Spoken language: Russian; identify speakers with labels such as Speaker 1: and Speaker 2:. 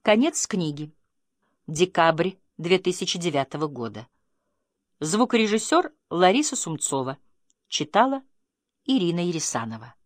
Speaker 1: Конец книги. Декабрь 2009 года. Звукорежиссер Лариса Сумцова. Читала Ирина Ересанова.